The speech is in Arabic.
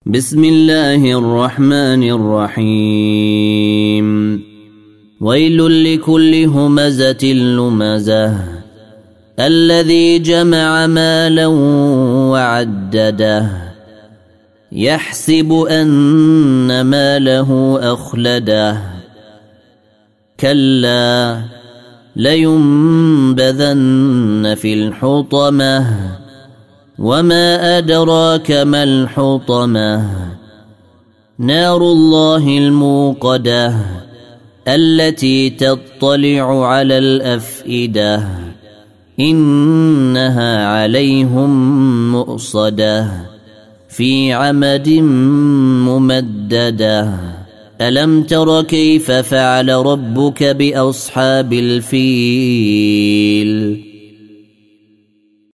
بسم الله الرحمن الرحيم ويل لكل همزة لمزة الذي جمع مالا وعدده يحسب أن ماله أخلده كلا لينبذن في الحطمة وما أدراك ما الحطمة نار الله الموقدة التي تطلع على الأفئدة إنها عليهم مؤصدة في عمد ممددة ألم تر كيف فعل ربك بأصحاب الفيل